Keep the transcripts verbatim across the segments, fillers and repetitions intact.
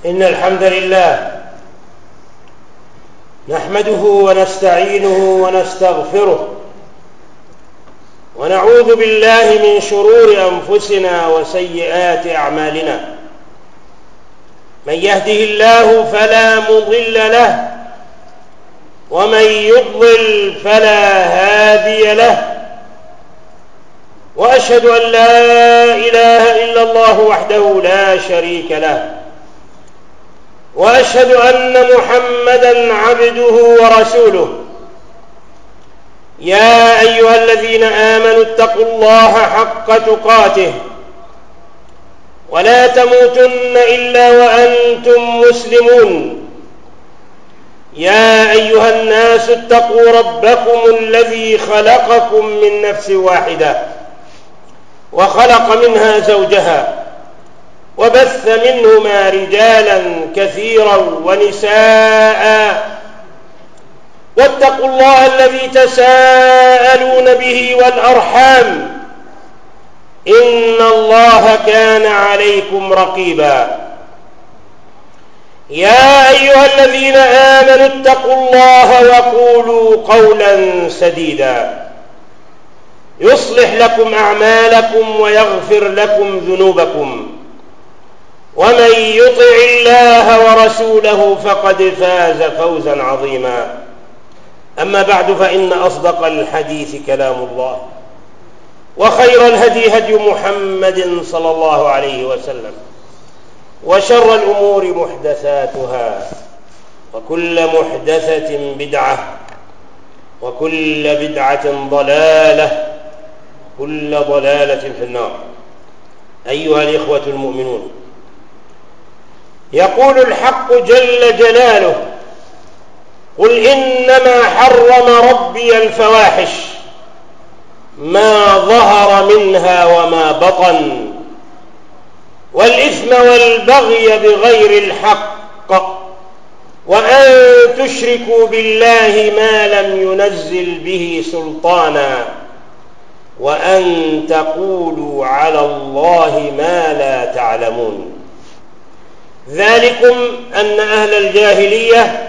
إن الحمد لله نحمده ونستعينه ونستغفره ونعوذ بالله من شرور أنفسنا وسيئات أعمالنا. من يهده الله فلا مضل له ومن يضلل فلا هادي له، وأشهد أن لا إله إلا الله وحده لا شريك له، وأشهد أن محمدًا عبده ورسوله. يا أيها الذين آمنوا اتقوا الله حق تقاته ولا تموتن إلا وأنتم مسلمون. يا أيها الناس اتقوا ربكم الذي خلقكم من نفس واحدة وخلق منها زوجها وبث منهما رجالا كثيرا ونساء، واتقوا الله الذي تساءلون به والأرحام إن الله كان عليكم رقيبا. يا أيها الذين آمنوا اتقوا الله وقولوا قولا سديدا يصلح لكم أعمالكم ويغفر لكم ذنوبكم، ومن يطع الله ورسوله فقد فاز فوزا عظيما. أما بعد، فإن أصدق الحديث كلام الله، وخير الهدي هدي محمد صلى الله عليه وسلم، وشر الأمور محدثاتها، وكل محدثة بدعة، وكل بدعة ضلالة، كل ضلالة في النار. أيها الإخوة المؤمنون، يقول الحق جل جلاله: قل إنما حرم ربي الفواحش ما ظهر منها وما بطن والإثم والبغي بغير الحق وأن تشركوا بالله ما لم ينزل به سلطانا وأن تقولوا على الله ما لا تعلمون. ذلكم أن أهل الجاهلية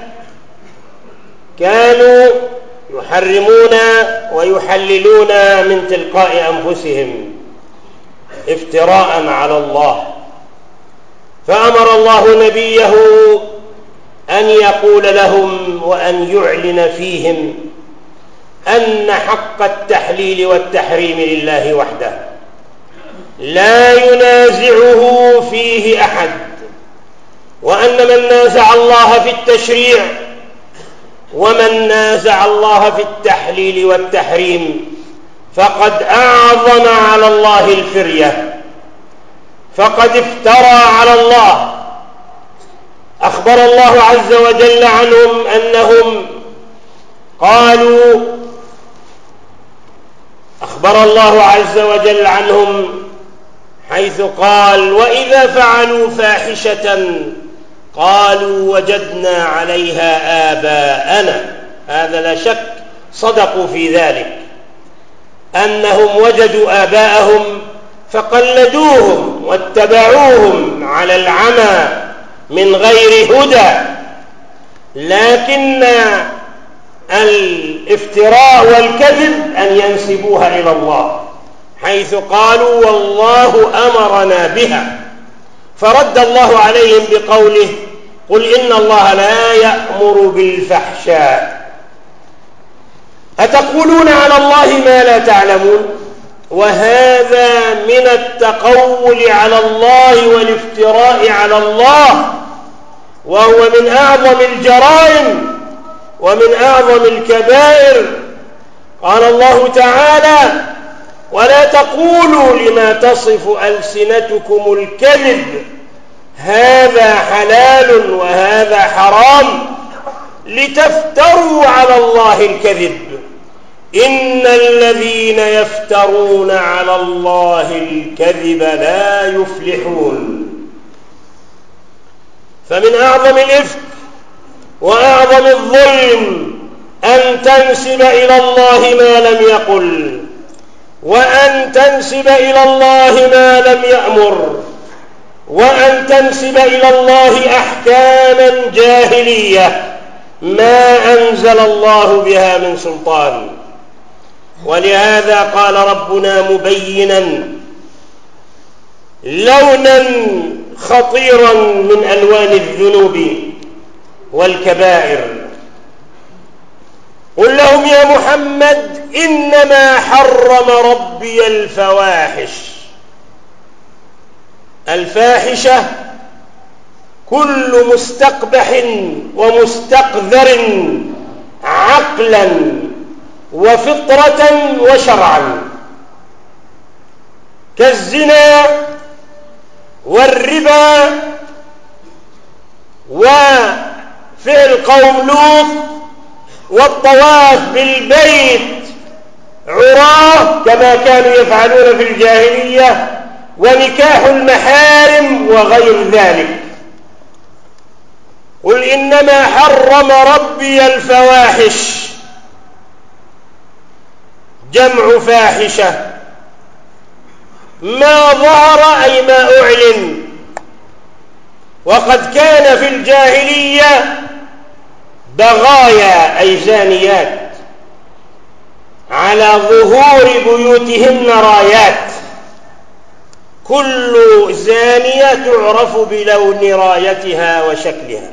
كانوا يحرمون ويحللون من تلقاء أنفسهم افتراء على الله، فأمر الله نبيه أن يقول لهم وأن يعلن فيهم أن حق التحليل والتحريم لله وحده لا ينازعه فيه أحد، وأن من نازع الله في التشريع ومن نازع الله في التحليل والتحريم فقد أعظم على الله الفرية، فقد افترى على الله. أخبر الله عز وجل عنهم أنهم قالوا أخبر الله عز وجل عنهم حيث قال: وإذا فعلوا فاحشة قالوا وجدنا عليها آباءنا. هذا لا شك صدقوا في ذلك، أنهم وجدوا آباءهم فقلدوهم واتبعوهم على العمى من غير هدى. لكن الافتراء والكذب أن ينسبوها إلى الله، حيث قالوا والله أمرنا بها، فرد الله عليهم بقوله: قل إن الله لا يأمر بالفحشاء أتقولون على الله ما لا تعلمون. وهذا من التقول على الله والافتراء على الله، وهو من أعظم الجرائم ومن أعظم الكبائر. قال الله تعالى: ولا تقولوا لما تصف ألسنتكم الكذب هذا حلال وهذا حرام لتفتروا على الله الكذب إن الذين يفترون على الله الكذب لا يفلحون. فمن أعظم الإفك وأعظم الظلم أن تنسب إلى الله ما لم يقل، وأن تنسب إلى الله ما لم يأمر، وأن تنسب إلى الله أحكاما جاهلية ما أنزل الله بها من سلطان. ولهذا قال ربنا مبينا لونا خطيرا من ألوان الذنوب والكبائر: قل لهم يا محمد إنما حرم ربي الفواحش. الفاحشة كل مستقبح ومستقذر عقلا وفطرة وشرعا، كالزنا والربا وفعل قوم لوط والطواف بالبيت عراه كما كانوا يفعلون في الجاهلية، ونكاح المحارم وغير ذلك. قل إنما حرم ربي الفواحش، جمع فاحشة، ما ظهر أي ما أعلن. وقد كان في الجاهلية بغايا أي زانيات على ظهور بيوتهن رايات، كل زانية تعرف بلون رايتها وشكلها،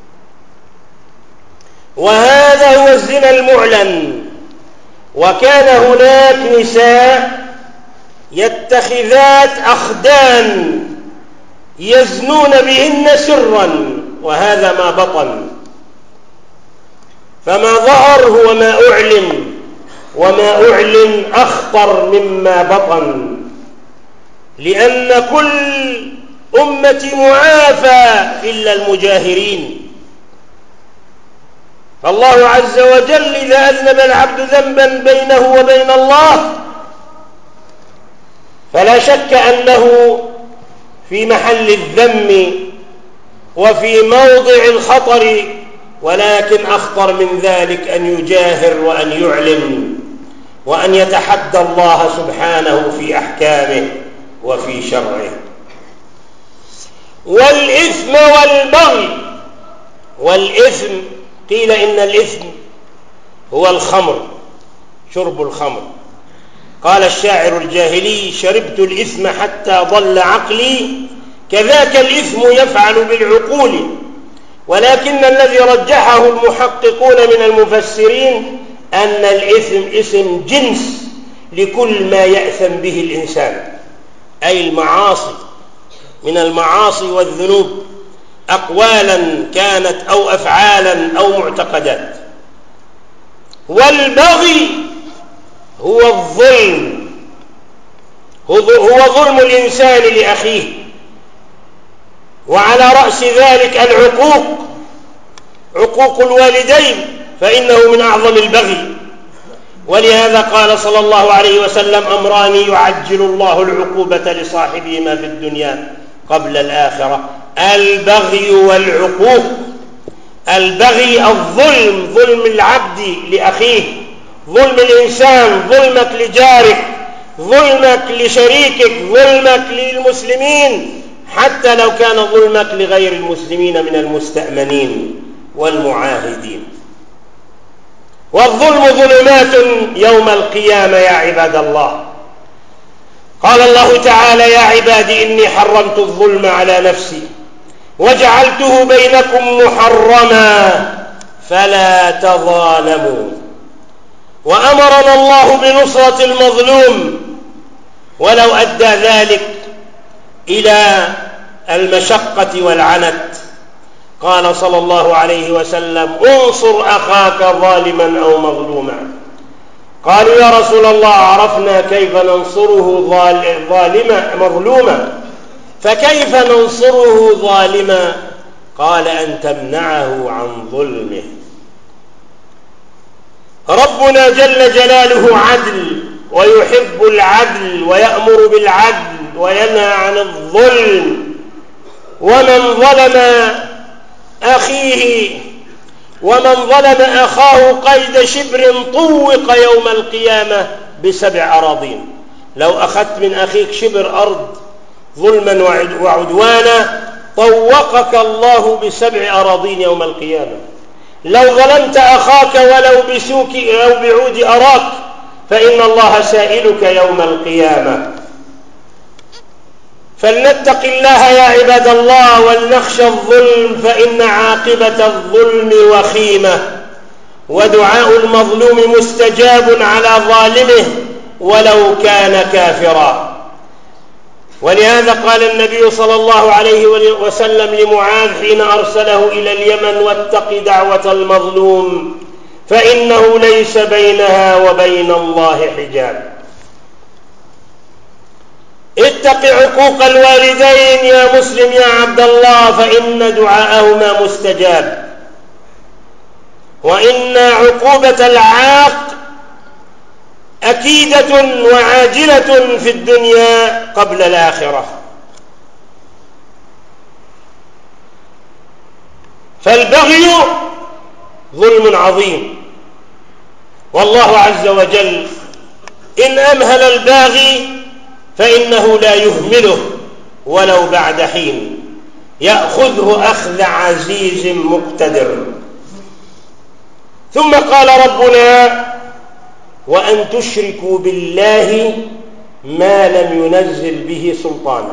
وهذا هو الزنا المعلن. وكان هناك نساء يتخذات أخدان يزنون بهن سرا، وهذا ما بطن. فما ظهر هو ما أعلن، وما أعلن أخطر مما بطن، لأن كل أمة معافى إلا المجاهرين. فالله عز وجل إذا أذنب العبد ذنبا بينه وبين الله فلا شك أنه في محل الذم وفي موضع الخطر، ولكن أخطر من ذلك أن يجاهر وأن يعلن وأن يتحدى الله سبحانه في أحكامه وفي شرعه. والإثم والبغي. والإثم قيل إن الإثم هو الخمر، شرب الخمر. قال الشاعر الجاهلي: شربت الإثم حتى ضل عقلي، كذاك الإثم يفعل بالعقول. ولكن الذي رجحه المحققون من المفسرين أن الإثم اسم جنس لكل ما يأثم به الإنسان، أي المعاصي، من المعاصي والذنوب، أقوالا كانت أو أفعالا أو معتقدات. والبغي هو الظلم، هو ظلم الإنسان لأخيه، وعلى رأس ذلك العقوق، عقوق الوالدين، فإنه من أعظم البغي. ولهذا قال صلى الله عليه وسلم: أمران يعجل الله العقوبة لصاحبهما في الدنيا قبل الآخرة: البغي والعقوق. البغي الظلم، ظلم العبد لأخيه، ظلم الإنسان، ظلمك لجارك، ظلمك لشريكك، ظلمك للمسلمين، حتى لو كان ظلمك لغير المسلمين من المستأمنين والمعاهدين. والظلم ظلمات يوم القيامة يا عباد الله. قال الله تعالى: يا عبادي إني حرمت الظلم على نفسي وجعلته بينكم محرما فلا تظالموا. وأمرنا الله بنصرة المظلوم، ولو أدى ذلك إلى المشقة والعنت. قال صلى الله عليه وسلم: انصر أخاك ظالما أو مظلوما. قالوا: يا رسول الله عرفنا كيف ننصره ظالما مظلوما، فكيف ننصره ظالما؟ قال: أن تمنعه عن ظلمه. ربنا جل جلاله عدل، ويحب العدل، ويأمر بالعدل، وينهى عن الظلم. ومن ظلم أخيه ومن ظلم أخاه قيد شبر طوق يوم القيامة بسبع أراضين. لو أخذت من أخيك شبر أرض ظلما وعدوانا طوقك الله بسبع أراضين يوم القيامة. لو ظلمت أخاك ولو بسوك أو بعود أراك فإن الله سائلك يوم القيامة. فلنتق الله يا عباد الله ولنخشى الظلم، فإن عاقبة الظلم وخيمة، ودعاء المظلوم مستجاب على ظالمه ولو كان كافرا. ولهذا قال النبي صلى الله عليه وسلم لمعاذ حين أرسله إلى اليمن: واتق دعوة المظلوم فإنه ليس بينها وبين الله حجاب. اتق عقوق الوالدين يا مسلم يا عبد الله، فإن دعاءهما مستجاب، وإن عقوبة العاق أكيدة وعاجلة في الدنيا قبل الآخرة. فالبغي ظلم عظيم، والله عز وجل إن أمهل الباغي فإنه لا يهمله ولو بعد حين، يأخذه أخذ عزيز مقتدر. ثم قال ربنا: وأن تشركوا بالله ما لم ينزل به سلطانا.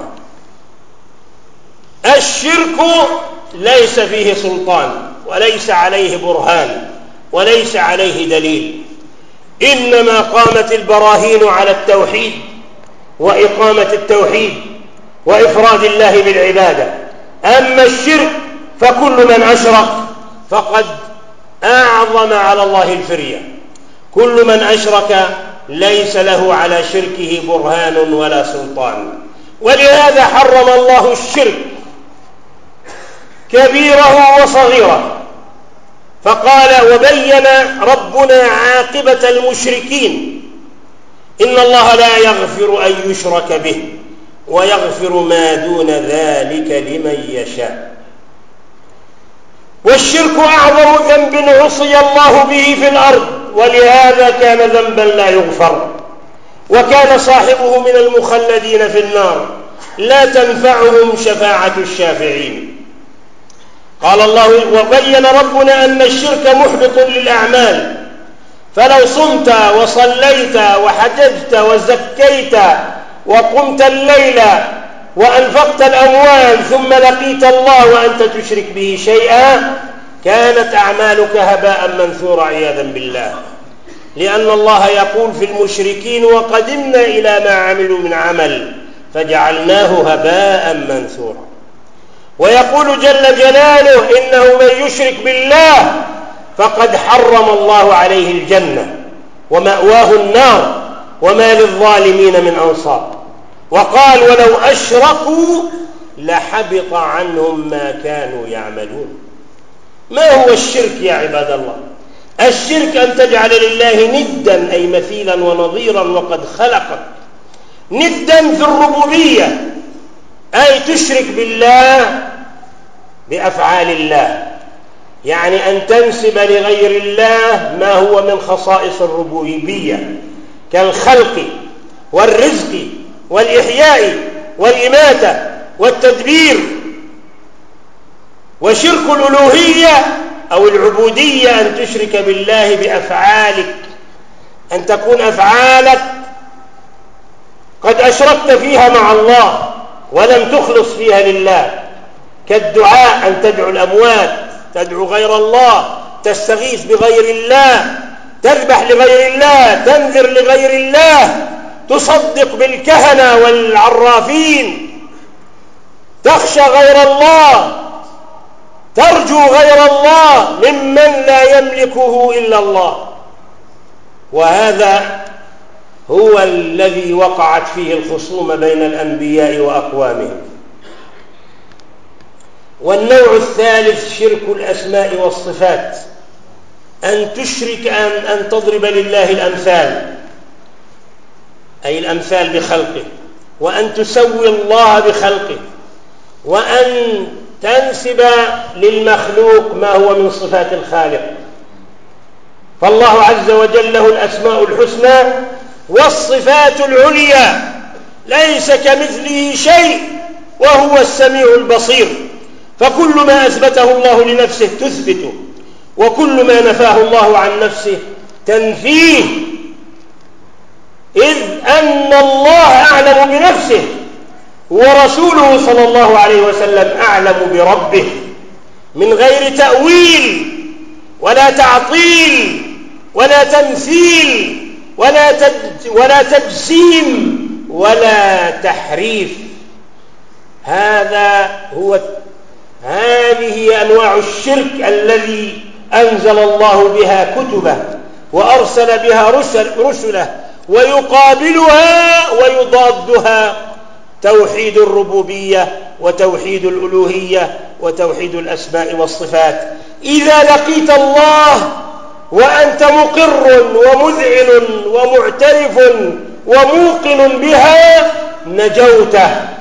الشرك ليس فيه سلطان وليس عليه برهان وليس عليه دليل، إنما قامت البراهين على التوحيد وإقامة التوحيد وإفراد الله بالعبادة. أما الشرك فكل من أشرك فقد أعظم على الله الفرية. كل من أشرك ليس له على شركه برهان ولا سلطان، ولهذا حرم الله الشرك كبيره وصغيره، فقال: وبين ربنا عاقبة المشركين إن الله لا يغفر أن يشرك به ويغفر ما دون ذلك لمن يشاء. والشرك أعظم ذنب عصي الله به في الأرض، ولهذا كان ذنبا لا يغفر، وكان صاحبه من المخلدين في النار، لا تنفعهم شفاعة الشافعين. قال الله: وبين ربنا أن الشرك محبط للأعمال، فلو صمت وصليت وحججت وزكيت وقمت الليل وأنفقت الأموال ثم لقيت الله وأنت تشرك به شيئا كانت أعمالك هباء منثورا عياذا بالله، لأن الله يقول في المشركين: وقدمنا إلى ما عملوا من عمل فجعلناه هباء منثورا. ويقول جل جلاله: إنه من يشرك بالله فقد حرم الله عليه الجنة ومأواه النار وما للظالمين من أنصار. وقال: ولو أشركوا لحبط عنهم ما كانوا يعملون. ما هو الشرك يا عباد الله؟ الشرك أن تجعل لله ندا، أي مثيلا ونظيرا، وقد خلقك ندا في الربوبية، أي تشرك بالله بأفعال الله، يعني أن تنسب لغير الله ما هو من خصائص الربوبية كالخلق والرزق والإحياء والإماتة والتدبير. وشرك الألوهية أو العبودية أن تشرك بالله بأفعالك، أن تكون أفعالك قد أشركت فيها مع الله ولم تخلص فيها لله، كالدعاء، أن تدعو الأموات، تدعو غير الله، تستغيث بغير الله، تذبح لغير الله، تنذر لغير الله، تصدق بالكهنة والعرافين، تخشى غير الله، ترجو غير الله ممن لا يملكه إلا الله. وهذا هو الذي وقعت فيه الخصومة بين الأنبياء وأقوامهم. والنوع الثالث شرك الأسماء والصفات، أن تشرك أن, أن تضرب لله الأمثال، أي الأمثال بخلقه، وأن تسوي الله بخلقه، وأن تنسب للمخلوق ما هو من صفات الخالق. فالله عز وجل له الأسماء الحسنى والصفات العليا، ليس كمثله شيء وهو السميع البصير. فكل ما أثبته الله لنفسه تثبته، وكل ما نفاه الله عن نفسه تنفيه، إذ أن الله أعلم بنفسه ورسوله صلى الله عليه وسلم أعلم بربه، من غير تأويل ولا تعطيل ولا تمثيل ولا ولا تجسيم ولا تحريف. هذا هو هذه أنواع الشرك الذي أنزل الله بها كتبه وأرسل بها رسل رسله، ويقابلها ويضادها توحيد الربوبية وتوحيد الألوهية وتوحيد الأسماء والصفات. إذا لقيت الله وأنت مقر ومذعن ومعترف وموقن بها نجوت،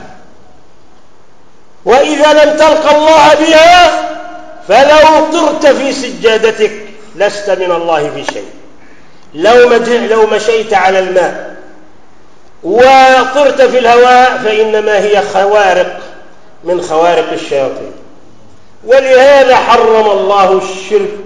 وإذا لم تلق الله بها فلو طرت في سجادتك لست من الله في شيء. لو لو مشيت على الماء وطرت في الهواء فإنما هي خوارق من خوارق الشياطين. ولهذا حرم الله الشرك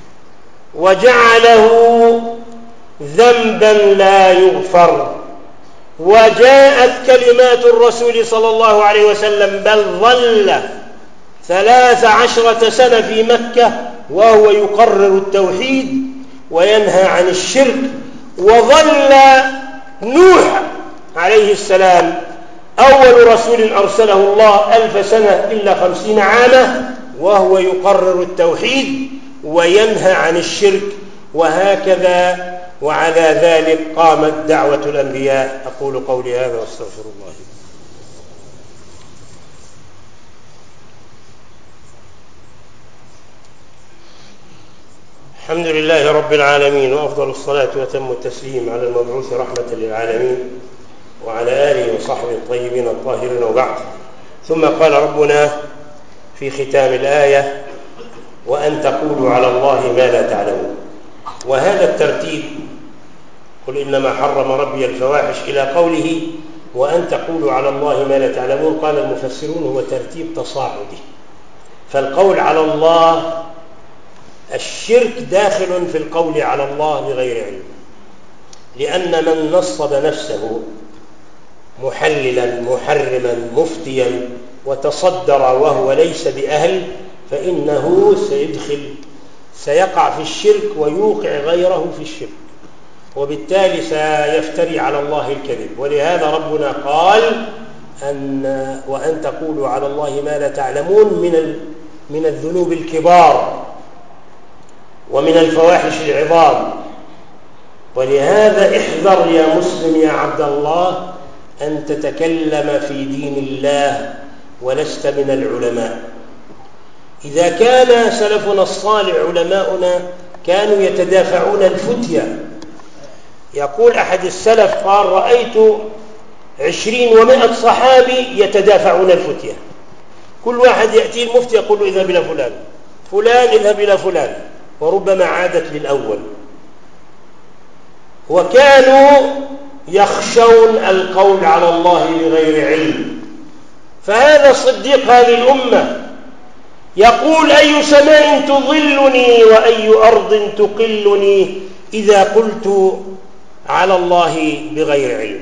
وجعله ذنبا لا يغفر. وجاءت كلمات الرسول صلى الله عليه وسلم، بل ظل ثلاث عشرة سنة في مكة وهو يقرر التوحيد وينهى عن الشرك. وظل نوح عليه السلام أول رسول أرسله الله ألف سنة إلا خمسين عاما وهو يقرر التوحيد وينهى عن الشرك. وهكذا وعلى ذلك قامت دعوة الأنبياء. أقول قولي هذا واستغفر الله. الحمد لله رب العالمين، وأفضل الصلاة وتم التسليم على المبعوث رحمة للعالمين وعلى آله وصحبه الطيبين الطاهرين، وبعد. ثم قال ربنا في ختام الآية: وأن تقولوا على الله ما لا تعلمون. وهذا الترتيب، قل إنما حرم ربي الفواحش، إلى قوله وأن تقولوا على الله ما لا تعلمون، قال المفسرون هو ترتيب تصاعدي. فالقول على الله، الشرك داخل في القول على الله بغير علم، لأن من نصب نفسه محللا محرما مفتيا وتصدر وهو ليس بأهل فإنه سيدخل سيقع في الشرك ويوقع غيره في الشرك، وبالتالي سيفتري على الله الكذب. ولهذا ربنا قال أن وأن تقولوا على الله ما لا تعلمون من من الذنوب الكبار ومن الفواحش العظام. ولهذا احذر يا مسلم يا عبد الله أن تتكلم في دين الله ولست من العلماء. إذا كان سلفنا الصالح علماؤنا كانوا يتدافعون الفتية. يقول أحد السلف قال: رأيت عشرين ومائة صحابي يتدافعون الفتية، كل واحد يأتي المفتي يقول له: اذهب إلى فلان، فلان اذهب إلى فلان، وربما عادت للأول. وكانوا يخشون القول على الله بغير علم. فهذا صديق هذه الأمة يقول: أي سماء تظلني وأي أرض تقلني إذا قلت على الله بغير علم.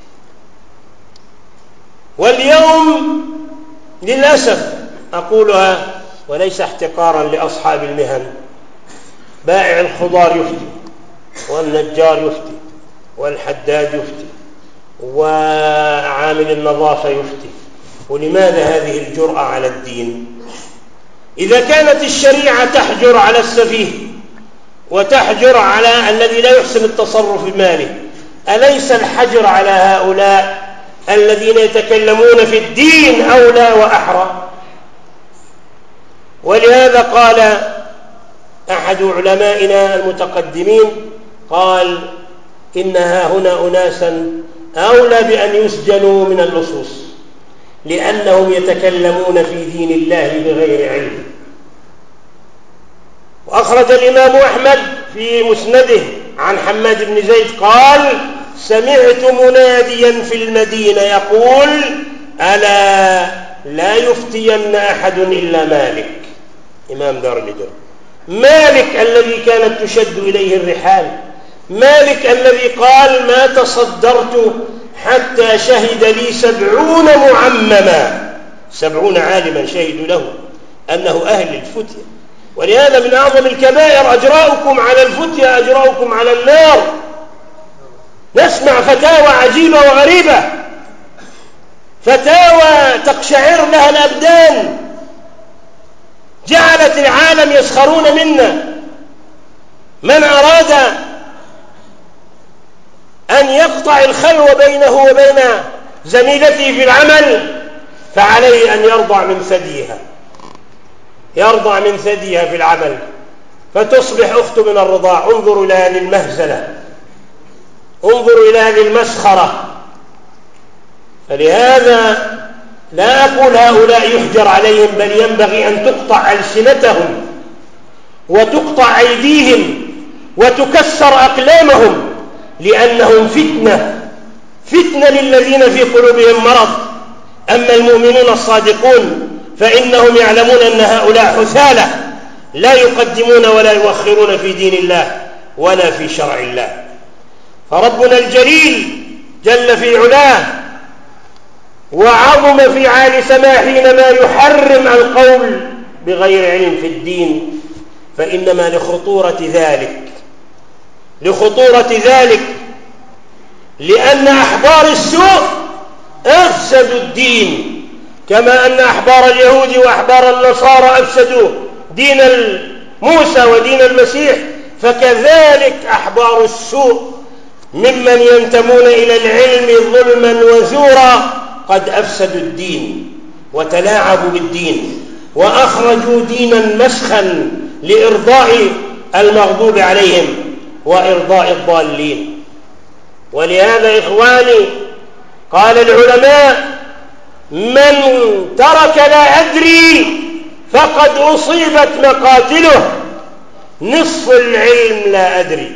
واليوم للأسف أقولها وليس احتقارا لأصحاب المهن، بائع الخضار يفتي، والنجار يفتي، والحداد يفتي، وعامل النظافة يفتي. ولماذا هذه الجرأة على الدين؟ إذا كانت الشريعة تحجر على السفيه وتحجر على الذي لا يحسن التصرف بماله، أليس الحجر على هؤلاء الذين يتكلمون في الدين أولى وأحرى؟ ولهذا قال أحد علمائنا المتقدمين، قال: إنها هنا أناسا أولى بأن يسجنوا من اللصوص، لأنهم يتكلمون في دين الله بغير علم. وأخرج الإمام أحمد في مسنده عن حماد بن زيد قال: سمعت مناديا في المدينة يقول ألا لا يفتين أحد إلا مالك، إمام دار الهجرة، مالك الذي كانت تشد إليه الرحال، مالك الذي قال ما تصدرت حتى شهد لي سبعون معمما، سبعون عالما شهدوا له أنه أهل الفتية. ولهذا من أعظم الكبائر أجراؤكم على الفتية، أجراؤكم على النار. نسمع فتاوى عجيبة وغريبة، فتاوى تقشعر لها الأبدان، جعلت العالم يسخرون منا. من أراد أن يقطع الخلو بينه وبين زميلته في العمل فعليه أن يرضع من ثديها، يرضع من ثديها في العمل فتصبح أخت من الرضاع. انظروا إلى هذه المهزلة، انظروا إلى هذه المسخرة. فلهذا لا أقول هؤلاء يحجر عليهم، بل ينبغي أن تقطع ألسنتهم وتقطع أيديهم وتكسر أقلامهم، لأنهم فتنة، فتنة للذين في قلوبهم مرض. أما المؤمنون الصادقون فإنهم يعلمون أن هؤلاء حثالة لا يقدمون ولا يؤخرون في دين الله ولا في شرع الله. فربنا الجليل جل في علاه وعظم في عال سماه حينما يحرم القول بغير علم في الدين، فإنما لخطورة ذلك، لخطورة ذلك لأن أحبار السوء أفسدوا الدين، كما أن أحبار اليهود وأحبار النصارى أفسدوا دين موسى ودين المسيح، فكذلك أحبار السوء ممن ينتمون إلى العلم ظلما وزورا قد أفسدوا الدين وتلاعبوا بالدين وأخرجوا دينا مسخا لإرضاء المغضوب عليهم وإرضاء الضالين. ولهذا إخواني قال العلماء من ترك لا أدري فقد أصيبت مقاتله، نصف العلم لا أدري.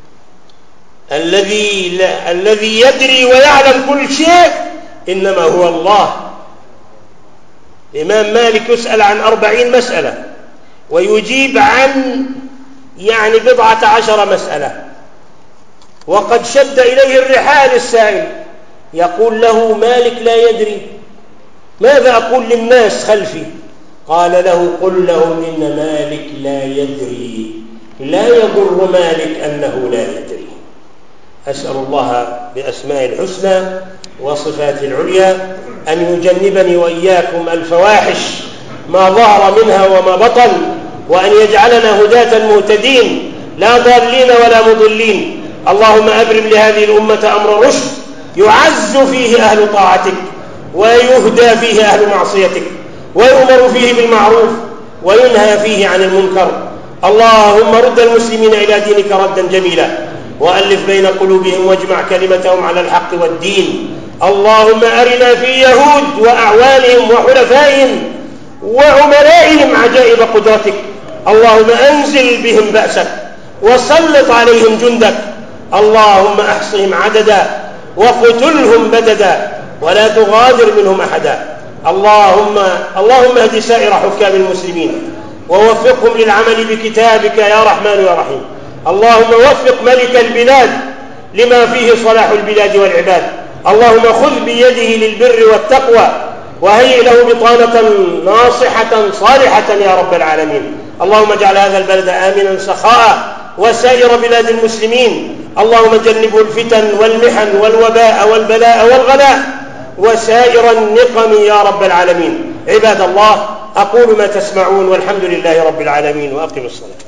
الذي لا الذي يدري ويعلم كل شيء إنما هو الله. الإمام مالك يسأل عن أربعين مسألة ويجيب عن يعني بضعة عشر مسألة، وقد شد إليه الرحال السائل يقول له مالك لا يدري، ماذا أقول للناس خلفي؟ قال له قل لهم إن مالك لا يدري، لا يضر مالك أنه لا يدري. أسأل الله بأسماء الحسنى وصفاته العليا أن يجنبني وإياكم الفواحش ما ظهر منها وما بطن، وأن يجعلنا هداة مهتدين لا ضالين ولا مضلين. اللهم أبرم لهذه الأمة أمر رشد يعز فيه أهل طاعتك ويهدى فيه أهل معصيتك ويؤمر فيه بالمعروف وينهى فيه عن المنكر. اللهم رد المسلمين إلى دينك ردا جميلا، وألف بين قلوبهم واجمع كلمتهم على الحق والدين. اللهم أرنا في يهود وأعوانهم وحلفائهم وعملائهم عجائب قدرتك. اللهم أنزل بهم بأسك وسلط عليهم جندك. اللهم أحصهم عددا وقتلهم بددا ولا تغادر منهم أحدا. اللهم اللهم اهد سائر حكام المسلمين ووفقهم للعمل بكتابك يا رحمن يا رحيم. اللهم وفق ملك البلاد لما فيه صلاح البلاد والعباد. اللهم خذ بيده للبر والتقوى وهيئ له بطانة ناصحة صالحة يا رب العالمين. اللهم اجعل هذا البلد آمنا سخاء وسائر بلاد المسلمين. اللهم جنبه الفتن والمحن والوباء والبلاء والغلاء وسائر النقم يا رب العالمين. عباد الله، أقول ما تسمعون والحمد لله رب العالمين، وأقم الصلاة.